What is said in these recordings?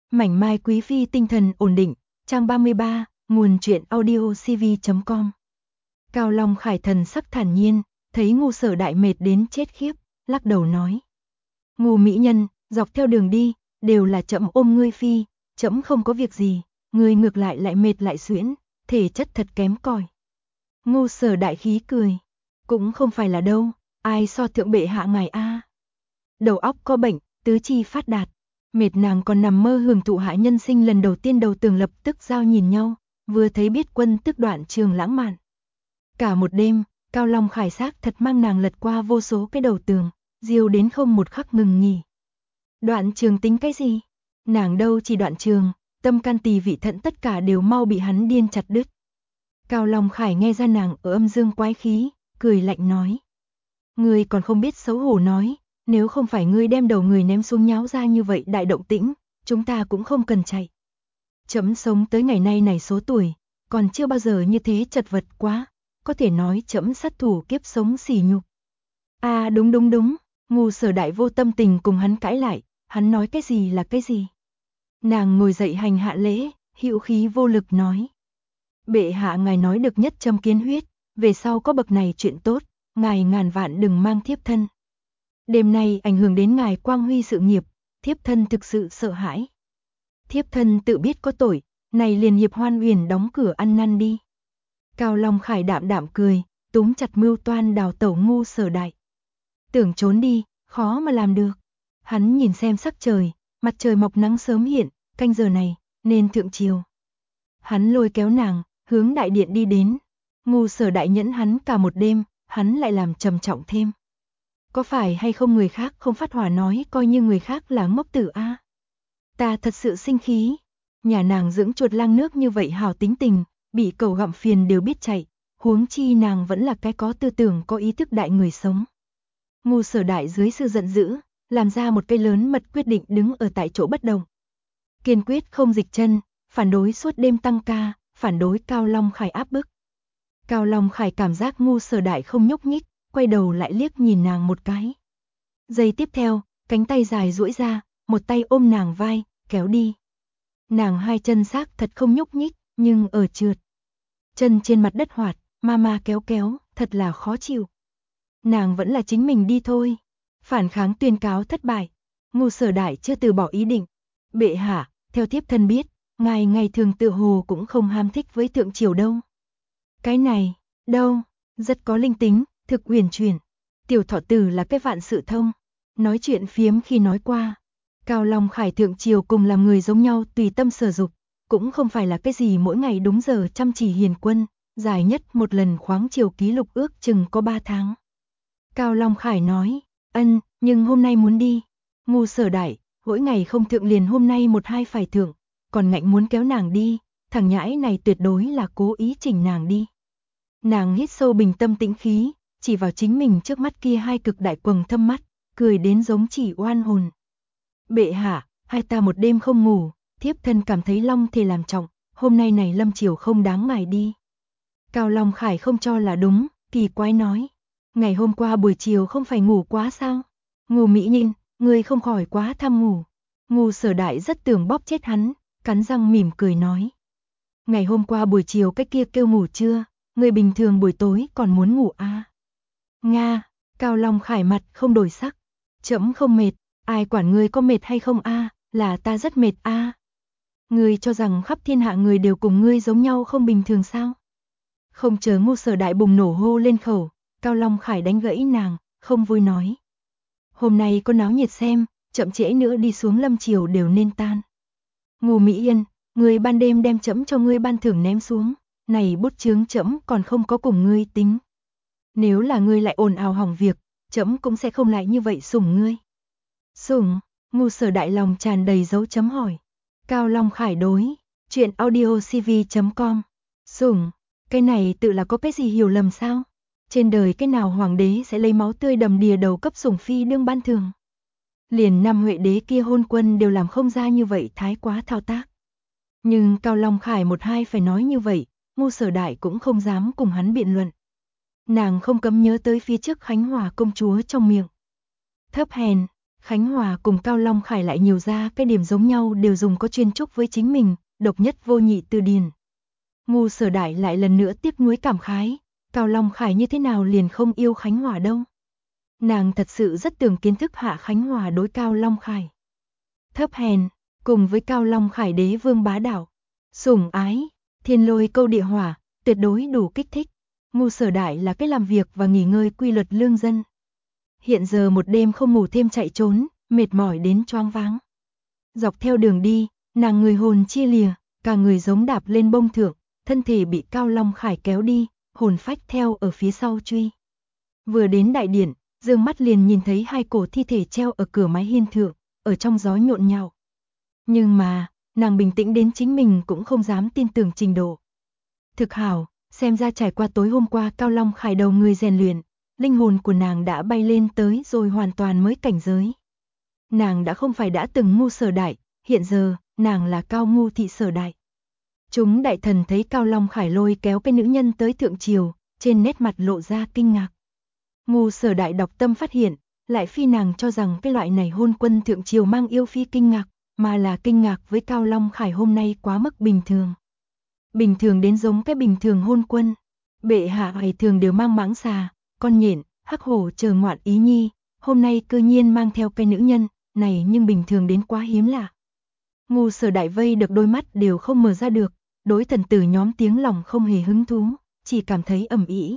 Mảnh mai quý phi tinh thần ổn định, trang 33, nguồn truyện audio cv.com. Cao Long Khải thần sắc thản nhiên, thấy Ngu Sở Đại mệt đến chết khiếp, lắc đầu nói. Ngu mỹ nhân, dọc theo đường đi, đều là trẫm ôm ngươi phi, trẫm không có việc gì, ngươi ngược lại mệt lại suyễn, thể chất thật kém cỏi. Ngu Sở Đại khí cười, cũng không phải là đâu, ai so thượng bệ hạ ngài a. Đầu óc có bệnh, tứ chi phát đạt, mệt nàng còn nằm mơ hưởng thụ hạ nhân sinh lần đầu tiên. Đầu tường lập tức giao nhìn nhau, vừa thấy biết quân tức đoạn trường lãng mạn. Cả một đêm, Cao Long Khải xác thật mang nàng lật qua vô số cái đầu tường, diêu đến không một khắc ngừng nghỉ. Đoạn trường tính cái gì? Nàng đâu chỉ đoạn trường, tâm can tỳ vị thận tất cả đều mau bị hắn điên chặt đứt. Cao Long Khải nghe ra nàng ở âm dương quái khí, cười lạnh nói. Ngươi còn không biết xấu hổ nói, nếu không phải ngươi đem đầu người ném xuống nháo ra như vậy đại động tĩnh, chúng ta cũng không cần chạy. Trẫm sống tới ngày nay này số tuổi, còn chưa bao giờ như thế chật vật quá, có thể nói trẫm sát thủ kiếp sống sỉ nhục. À đúng, Ngu Sở Đại vô tâm tình cùng hắn cãi lại, hắn nói cái gì là cái gì. Nàng ngồi dậy hành hạ lễ, hữu khí vô lực nói. Bệ hạ ngài nói được nhất châm kiến huyết, về sau có bậc này chuyện tốt, ngài ngàn vạn đừng mang thiếp thân. Đêm nay ảnh hưởng đến ngài quang huy sự nghiệp, thiếp thân thực sự sợ hãi. Thiếp thân tự biết có tội, này liền hiệp Hoan Uyển đóng cửa ăn năn đi. Cao Long Khải đạm đạm cười, túm chặt mưu toan đào tẩu Ngu Sở Đại. Tưởng trốn đi, khó mà làm được. Hắn nhìn xem sắc trời, mặt trời mọc nắng sớm hiện, canh giờ này, nên thượng triều. Hắn lôi kéo nàng, hướng đại điện đi đến. Ngu Sở Đại nhẫn hắn cả một đêm, hắn lại làm trầm trọng thêm. Có phải hay không người khác không phát hỏa nói coi như người khác là ngốc tử a? Ta thật sự sinh khí. Nhà nàng dưỡng chuột lang nước như vậy hảo tính tình, bị cẩu gặm phiền đều biết chạy, huống chi nàng vẫn là cái có tư tưởng có ý thức đại người sống. Ngu Sở Đại dưới sự giận dữ, làm ra một cái lớn mật quyết định đứng ở tại chỗ bất động. Kiên quyết không dịch chân, phản đối suốt đêm tăng ca, phản đối Cao Long Khải áp bức. Cao Long Khải cảm giác Ngu Sở Đại không nhúc nhích, quay đầu lại liếc nhìn nàng một cái. Giây tiếp theo, cánh tay dài duỗi ra, một tay ôm nàng vai, kéo đi. Nàng hai chân xác thật không nhúc nhích, nhưng ở trượt. Chân trên mặt đất hoạt, ma kéo, thật là khó chịu. Nàng vẫn là chính mình đi thôi. Phản kháng tuyên cáo thất bại. Ngu Sở Đại chưa từ bỏ ý định. Bệ hạ, theo thiếp thân biết, ngài ngày thường tự hồ cũng không ham thích với thượng triều đâu. Cái này, đâu, rất có linh tính, thực uyển chuyển. Tiểu Thọ Tử là cái vạn sự thông. Nói chuyện phiếm khi nói qua. Cao Long Khải thượng triều cùng làm người giống nhau tùy tâm sở dục, cũng không phải là cái gì mỗi ngày đúng giờ chăm chỉ hiền quân, dài nhất một lần khoáng triều ký lục ước chừng có 3 tháng. Cao Long Khải nói, nhưng hôm nay muốn đi. Ngu Sở Đại, mỗi ngày không thượng liền hôm nay một hai phải thượng, còn ngạnh muốn kéo nàng đi, thằng nhãi này tuyệt đối là cố ý chỉnh nàng đi. Nàng hít sâu bình tâm tĩnh khí, chỉ vào chính mình trước mắt kia hai cực đại quầng thâm mắt, cười đến giống chỉ oan hồn. Bệ hạ, hai ta một đêm không ngủ, thiếp thân cảm thấy long thể làm trọng, hôm nay này lâm triều không đáng ngài đi. Cao Long Khải không cho là đúng, kỳ quái nói. Ngày hôm qua buổi chiều không phải ngủ quá sao? Ngu mỹ nhân, ngươi không khỏi quá tham ngủ. Ngu Sở Đại rất tưởng bóp chết hắn, cắn răng mỉm cười nói. Ngày hôm qua buổi chiều cái kia kêu ngủ chưa? Người bình thường buổi tối còn muốn ngủ à? Nga, Cao Long Khải mặt không đổi sắc. Trẫm không mệt, ai quản ngươi có mệt hay không a? Là ta rất mệt a. Ngươi cho rằng khắp thiên hạ người đều cùng ngươi giống nhau không bình thường sao? Không chờ Ngu Sở Đại bùng nổ hô lên khẩu, Cao Long Khải đánh gãy nàng, không vui nói. Hôm nay có náo nhiệt xem, chậm trễ nữa đi xuống lâm triều đều nên tan. Ngu Mỹ Yên, ngươi ban đêm đem trẫm cho ngươi ban thưởng ném xuống, này bút chướng trẫm còn không có cùng ngươi tính. Nếu là ngươi lại ồn ào hỏng việc, trẫm cũng sẽ không lại như vậy sủng ngươi. Sủng? Ngu Sở Đại lòng tràn đầy dấu chấm hỏi. Cao Long Khải đối, truyện audio cv.com. Sủng, cái này tự là có cái gì hiểu lầm sao? Trên đời cái nào hoàng đế sẽ lấy máu tươi đầm đìa đầu cấp sủng phi đương ban thường? Liền Nam Huệ đế kia hôn quân đều làm không ra như vậy, thái quá thao tác. Nhưng Cao Long Khải một hai phải nói như vậy, Ngu Sở Đại cũng không dám cùng hắn biện luận. Nàng không cấm nhớ tới phía trước Khánh Hòa công chúa trong miệng. Thấp hèn, Khánh Hòa cùng Cao Long Khải lại nhiều ra cái điểm giống nhau, đều dùng có chuyên chúc với chính mình, độc nhất vô nhị từ điển. Ngu Sở Đại lại lần nữa tiếc nuối cảm khái, Cao Long Khải như thế nào liền không yêu Khánh Hòa đâu. Nàng thật sự rất tưởng kiến thức hạ Khánh Hòa đối Cao Long Khải. Thấp hèn, cùng với Cao Long Khải đế vương bá đạo, sủng ái, thiên lôi câu địa hỏa, tuyệt đối đủ kích thích. Ngu Sở Đại là cái làm việc và nghỉ ngơi quy luật lương dân. Hiện giờ một đêm không ngủ thêm chạy trốn, mệt mỏi đến choáng váng. Dọc theo đường đi, nàng người hồn chia lìa, cả người giống đạp lên bông thượng, thân thể bị Cao Long Khải kéo đi, hồn phách theo ở phía sau truy. Vừa đến đại điện, dương mắt liền nhìn thấy hai cổ thi thể treo ở cửa mái hiên thượng, ở trong gió nhộn nhạo. Nhưng mà, nàng bình tĩnh đến chính mình cũng không dám tin tưởng trình độ. Thực hảo, xem ra trải qua tối hôm qua Cao Long Khải đầu người rèn luyện, linh hồn của nàng đã bay lên tới rồi hoàn toàn mới cảnh giới. Nàng đã không phải đã từng Ngu Sở Đại, hiện giờ, nàng là Cao Ngu Thị Sở Đại. Chúng đại thần thấy Cao Long Khải lôi kéo cái nữ nhân tới thượng triều, trên nét mặt lộ ra kinh ngạc. Ngu Sở Đại đọc tâm phát hiện, lại phi nàng cho rằng cái loại này hôn quân thượng triều mang yêu phi kinh ngạc, mà là kinh ngạc với Cao Long Khải hôm nay quá mức bình thường. Bình thường đến giống cái bình thường hôn quân. Bệ hạ ngày thường đều mang mãng xà, con nhện, hắc hổ chờ ngoạn ý nhi, hôm nay cư nhiên mang theo cái nữ nhân, này nhưng bình thường đến quá hiếm lạ. Ngu Sở Đại vây được đôi mắt đều không mở ra được, đối thần tử nhóm tiếng lòng không hề hứng thú, chỉ cảm thấy ầm ĩ.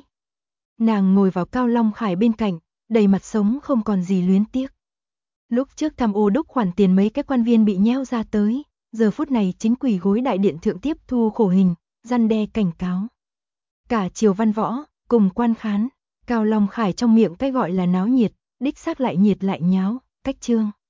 Nàng ngồi vào Cao Long Khải bên cạnh, đầy mặt sống không còn gì luyến tiếc. Lúc trước tham ô đúc khoản tiền mấy cái quan viên bị nheo ra tới, giờ phút này chính quỳ gối đại điện thượng tiếp thu khổ hình, răn đe cảnh cáo. Cả triều văn võ, cùng quan khán, Cao Long Khải trong miệng cái gọi là náo nhiệt, đích xác lại nhiệt lại nháo, cách trương.